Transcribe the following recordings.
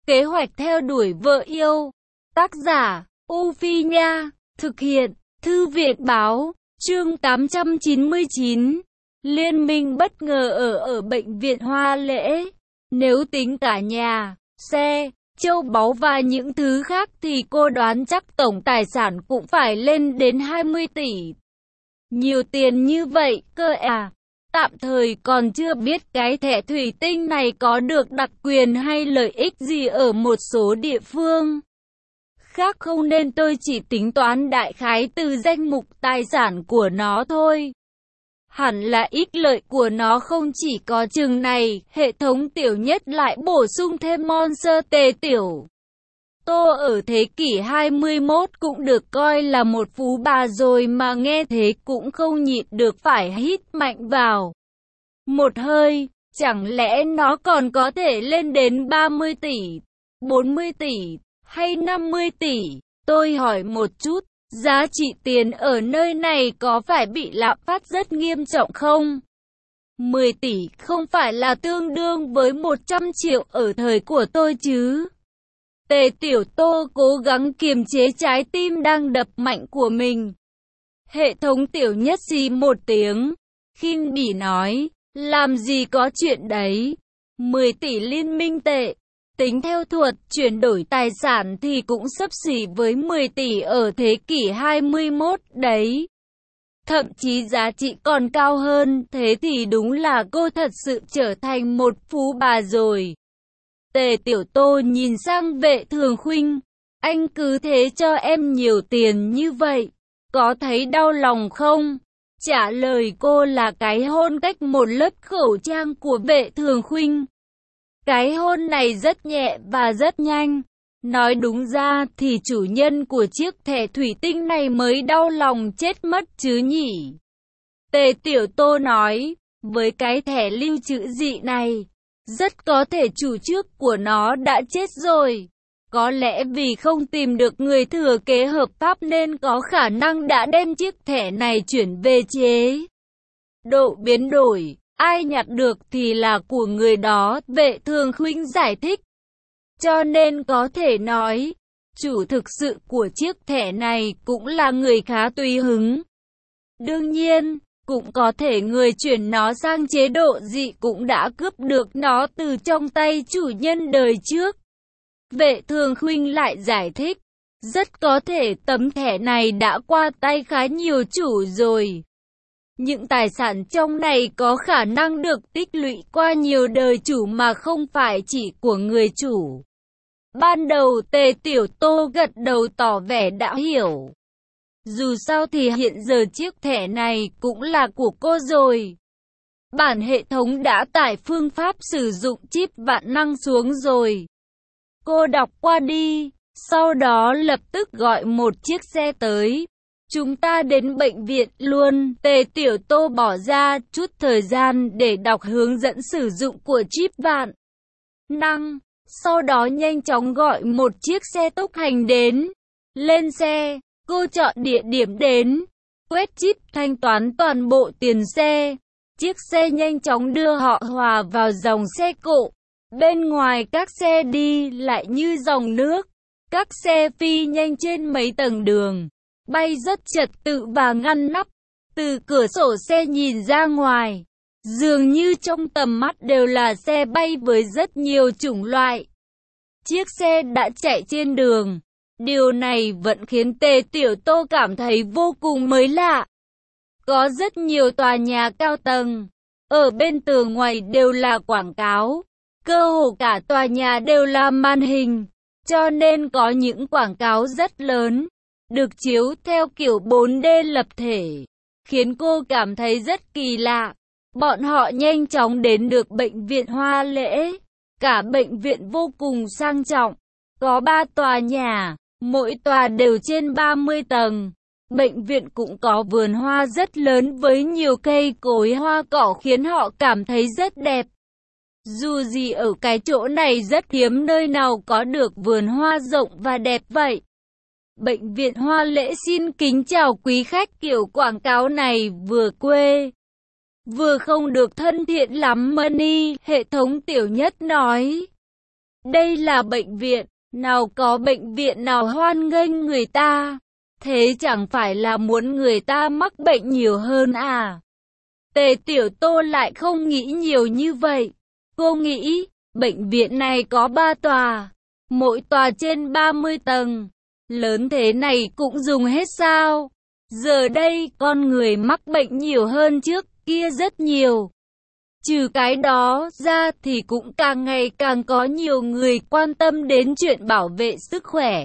Kế hoạch theo đuổi vợ yêu. Tác giả, U Phi Nha. Thực hiện, Thư viện Báo. Chương 899. Liên minh bất ngờ ở bệnh viện Hoa Lễ. Nếu tính cả nhà, xe, châu báu và những thứ khác thì cô đoán chắc tổng tài sản cũng phải lên đến 20 tỷ. Nhiều tiền như vậy cơ à? Tạm thời còn chưa biết cái thẻ thủy tinh này có được đặc quyền hay lợi ích gì ở một số địa phương khác không, nên tôi chỉ tính toán đại khái từ danh mục tài sản của nó thôi. Hẳn là ích lợi của nó không chỉ có chừng này. Hệ thống Tiểu Nhất lại bổ sung thêm Monster Tề Tiểu Tô ở thế kỷ 21 cũng được coi là một phú bà rồi, mà nghe thế cũng không nhịn được phải hít mạnh vào một hơi. Chẳng lẽ nó còn có thể lên đến 30 tỷ, 40 tỷ hay 50 tỷ? Tôi hỏi một chút, giá trị tiền ở nơi này có phải bị lạm phát rất nghiêm trọng không? 10 tỷ không phải là tương đương với 100 triệu ở thời của tôi chứ? Tề Tiểu Tô cố gắng kiềm chế trái tim đang đập mạnh của mình. Hệ thống Tiểu Nhất xì một tiếng, khinh bỉ nói, làm gì có chuyện đấy. 10 tỷ liên minh tệ, tính theo thuật chuyển đổi tài sản thì cũng xấp xỉ với 10 tỷ ở thế kỷ 21 đấy. Thậm chí giá trị còn cao hơn. Thế thì đúng là cô thật sự trở thành một phú bà rồi. Tề Tiểu Tô nhìn sang Vệ Thường Khuynh, anh cứ thế cho em nhiều tiền như vậy, có thấy đau lòng không? Trả lời cô là cái hôn cách một lớp khẩu trang của Vệ Thường Khuynh. Cái hôn này rất nhẹ và rất nhanh. Nói đúng ra thì chủ nhân của chiếc thẻ thủy tinh này mới đau lòng chết mất chứ nhỉ? Tề Tiểu Tô nói, với cái thẻ lưu trữ dị này, rất có thể chủ trước của nó đã chết rồi. Có lẽ vì không tìm được người thừa kế hợp pháp nên có khả năng đã đem chiếc thẻ này chuyển về chế độ biến đổi. Ai nhặt được thì là của người đó, Vệ Thường Khuynh giải thích. Cho nên có thể nói, chủ thực sự của chiếc thẻ này cũng là người khá tùy hứng. Đương nhiên, cũng có thể người chuyển nó sang chế độ dị cũng đã cướp được nó từ trong tay chủ nhân đời trước. Vệ Thường Khuynh lại giải thích, rất có thể tấm thẻ này đã qua tay khá nhiều chủ rồi. Những tài sản trong này có khả năng được tích lũy qua nhiều đời chủ mà không phải chỉ của người chủ. Ban đầu Tề Tiểu Tô gật đầu tỏ vẻ đã hiểu. Dù sao thì hiện giờ chiếc thẻ này cũng là của cô rồi. Bản hệ thống đã tải phương pháp sử dụng chip vạn năng xuống rồi. Cô đọc qua đi, sau đó lập tức gọi một chiếc xe tới. Chúng ta đến bệnh viện luôn. Tề Tiểu Tô bỏ ra chút thời gian để đọc hướng dẫn sử dụng của chip vạn năng. Sau đó nhanh chóng gọi một chiếc xe tốc hành đến. Lên xe, cô chọn địa điểm đến, quét chip thanh toán toàn bộ tiền xe. Chiếc xe nhanh chóng đưa họ hòa vào dòng xe cộ. Bên ngoài các xe đi lại như dòng nước. Các xe phi nhanh trên mấy tầng đường, bay rất trật tự và ngăn nắp. Từ cửa sổ xe nhìn ra ngoài, dường như trong tầm mắt đều là xe bay với rất nhiều chủng loại. Chiếc xe đã chạy trên đường. Điều này vẫn khiến Tề Tiểu Tô cảm thấy vô cùng mới lạ. Có rất nhiều tòa nhà cao tầng. Ở bên tường ngoài đều là quảng cáo. Cơ hồ cả tòa nhà đều là màn hình. Cho nên có những quảng cáo rất lớn, được chiếu theo kiểu 4D lập thể, khiến cô cảm thấy rất kỳ lạ. Bọn họ nhanh chóng đến được bệnh viện Hoa Lễ. Cả bệnh viện vô cùng sang trọng. Có 3 tòa nhà, mỗi tòa đều trên 30 tầng. Bệnh viện cũng có vườn hoa rất lớn với nhiều cây cối hoa cỏ khiến họ cảm thấy rất đẹp. Dù gì ở cái chỗ này rất hiếm nơi nào có được vườn hoa rộng và đẹp vậy. Bệnh viện Hoa Lễ xin kính chào quý khách. Kiểu quảng cáo này vừa quê, vừa không được thân thiện lắm Money, hệ thống Tiểu Nhất nói. Đây là bệnh viện, nào có bệnh viện nào hoan nghênh người ta. Thế chẳng phải là muốn người ta mắc bệnh nhiều hơn à? Tề Tiểu Tô lại không nghĩ nhiều như vậy. Cô nghĩ, bệnh viện này có 3 tòa, mỗi tòa trên 30 tầng. Lớn thế này cũng dùng hết sao? Giờ đây, con người mắc bệnh nhiều hơn trước kia rất nhiều. Trừ cái đó ra thì cũng càng ngày càng có nhiều người quan tâm đến chuyện bảo vệ sức khỏe.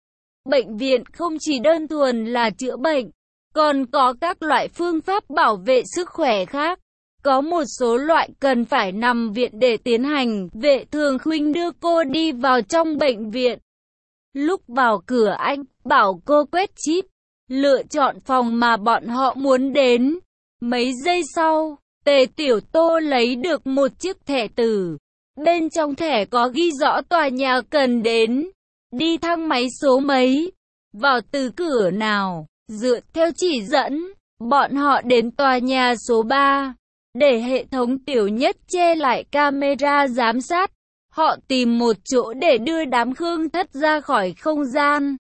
Bệnh viện không chỉ đơn thuần là chữa bệnh, còn có các loại phương pháp bảo vệ sức khỏe khác. Có một số loại cần phải nằm viện để tiến hành. Vệ Thường Khuynh đưa cô đi vào trong bệnh viện. Lúc vào cửa anh bảo cô quét chip, lựa chọn phòng mà bọn họ muốn đến. Mấy giây sau, Tề Tiểu Tô lấy được một chiếc thẻ từ. Bên trong thẻ có ghi rõ tòa nhà cần đến, đi thang máy số mấy, vào từ cửa nào. Dựa theo chỉ dẫn, bọn họ đến tòa nhà số 3. Để hệ thống Tiểu Nhất che lại camera giám sát, họ tìm một chỗ để đưa đám Khương Thất ra khỏi không gian.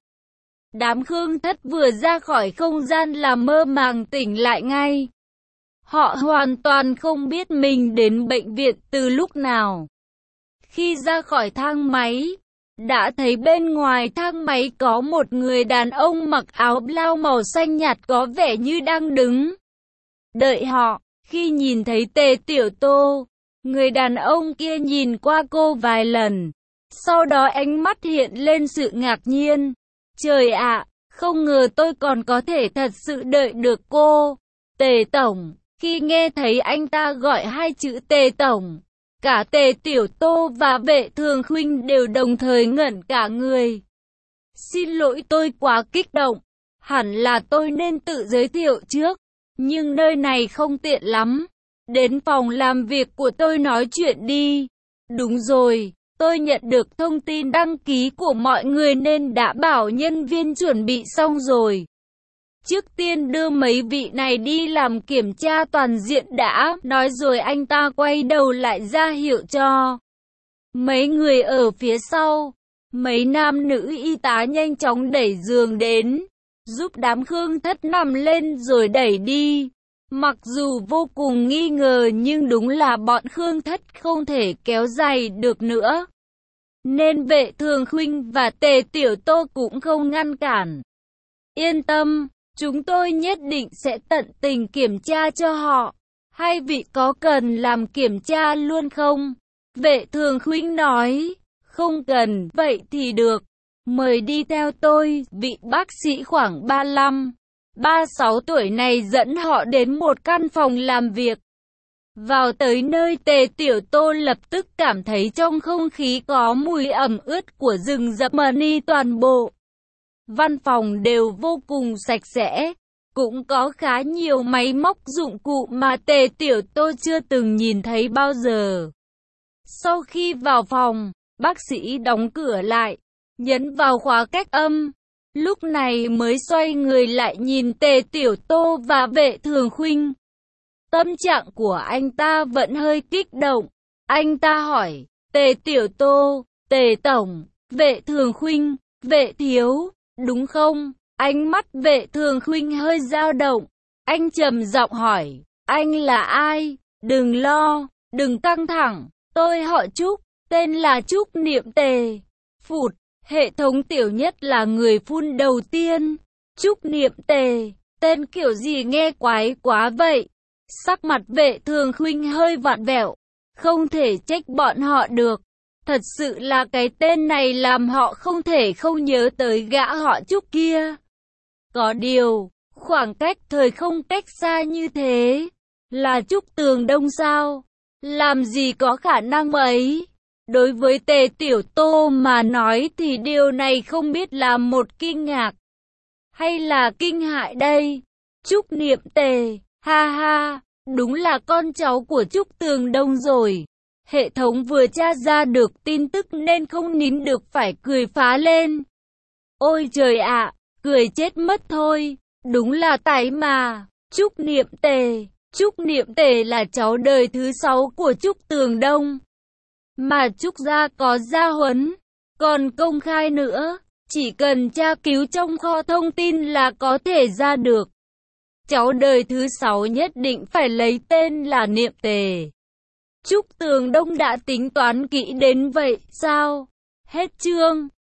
Đám Khương Thất vừa ra khỏi không gian là mơ màng tỉnh lại ngay. Họ hoàn toàn không biết mình đến bệnh viện từ lúc nào. Khi ra khỏi thang máy, đã thấy bên ngoài thang máy có một người đàn ông mặc áo blau màu xanh nhạt có vẻ như đang đứng đợi họ. Khi nhìn thấy Tề Tiểu Tô, người đàn ông kia nhìn qua cô vài lần, sau đó ánh mắt hiện lên sự ngạc nhiên. Trời ạ, không ngờ tôi còn có thể thật sự đợi được cô. Tề Tổng. Khi nghe thấy anh ta gọi hai chữ Tề Tổng, cả Tề Tiểu Tô và Vệ Thường Khuynh đều đồng thời ngẩn cả người. Xin lỗi, tôi quá kích động. Hẳn là tôi nên tự giới thiệu trước, nhưng nơi này không tiện lắm. Đến phòng làm việc của tôi nói chuyện đi. Đúng rồi, tôi nhận được thông tin đăng ký của mọi người nên đã bảo nhân viên chuẩn bị xong rồi. Trước tiên đưa mấy vị này đi làm kiểm tra toàn diện đã, nói rồi anh ta quay đầu lại ra hiệu cho mấy người ở phía sau. Mấy nam nữ y tá nhanh chóng đẩy giường đến, giúp đám Khương Thất nằm lên rồi đẩy đi. Mặc dù vô cùng nghi ngờ nhưng đúng là bọn Khương Thất không thể kéo dài được nữa, nên Vệ Thường Khuynh và Tề Tiểu Tô cũng không ngăn cản. Yên tâm, chúng tôi nhất định sẽ tận tình kiểm tra cho họ. Hai vị có cần làm kiểm tra luôn không? Vệ Thường Khuynh nói. Không cần, vậy thì được. Mời đi theo tôi. Vị bác sĩ khoảng 35-36 tuổi này dẫn họ đến một căn phòng làm việc. Vào tới nơi, Tề Tiểu Tô lập tức cảm thấy trong không khí có mùi ẩm ướt của rừng rậm mani. Toàn bộ văn phòng đều vô cùng sạch sẽ, cũng có khá nhiều máy móc dụng cụ mà Tề Tiểu Tô chưa từng nhìn thấy bao giờ. Sau khi vào phòng, bác sĩ đóng cửa lại, nhấn vào khóa cách âm. Lúc này mới xoay người lại nhìn Tề Tiểu Tô và Vệ Thường Khuynh. Tâm trạng của anh ta vẫn hơi kích động. Anh ta hỏi, Tề Tiểu Tô, Tề Tổng, Vệ Thường Khuynh, Vệ Thiếu, đúng không? Ánh mắt Vệ Thường Khuynh hơi dao động. Anh trầm giọng hỏi, anh là ai? Đừng lo, đừng căng thẳng. Tôi họ Trúc, tên là Trúc Niệm Tề. Phụt, hệ thống Tiểu Nhất là người phun đầu tiên. Trúc Niệm Tề, tên kiểu gì nghe quái quá vậy? Sắc mặt Vệ Thường Khuynh hơi vặn vẹo. Không thể trách bọn họ được. Thật sự là cái tên này làm họ không thể không nhớ tới gã họ Trúc kia. Có điều, khoảng cách thời không cách xa như thế, là Trúc Tường Đông sao? Làm gì có khả năng ấy? Đối với Tề Tiểu Tô mà nói thì điều này không biết là một kinh ngạc hay là kinh hại đây. Trúc Niệm Tề, ha ha, đúng là con cháu của Trúc Tường Đông rồi. Hệ thống vừa tra ra được tin tức nên không nín được phải cười phá lên. Ôi trời ạ, cười chết mất thôi. Đúng là tài mà. Trúc Niệm Tề. Trúc Niệm Tề là cháu đời thứ 6 của Trúc Tường Đông. mà Trúc gia có gia huấn, còn công khai nữa, chỉ cần tra cứu trong kho thông tin là có thể ra được. Cháu đời thứ 6 nhất định phải lấy tên là Niệm Tề. Trúc Tường Đông đã tính toán kỹ đến vậy, sao? Hết chương.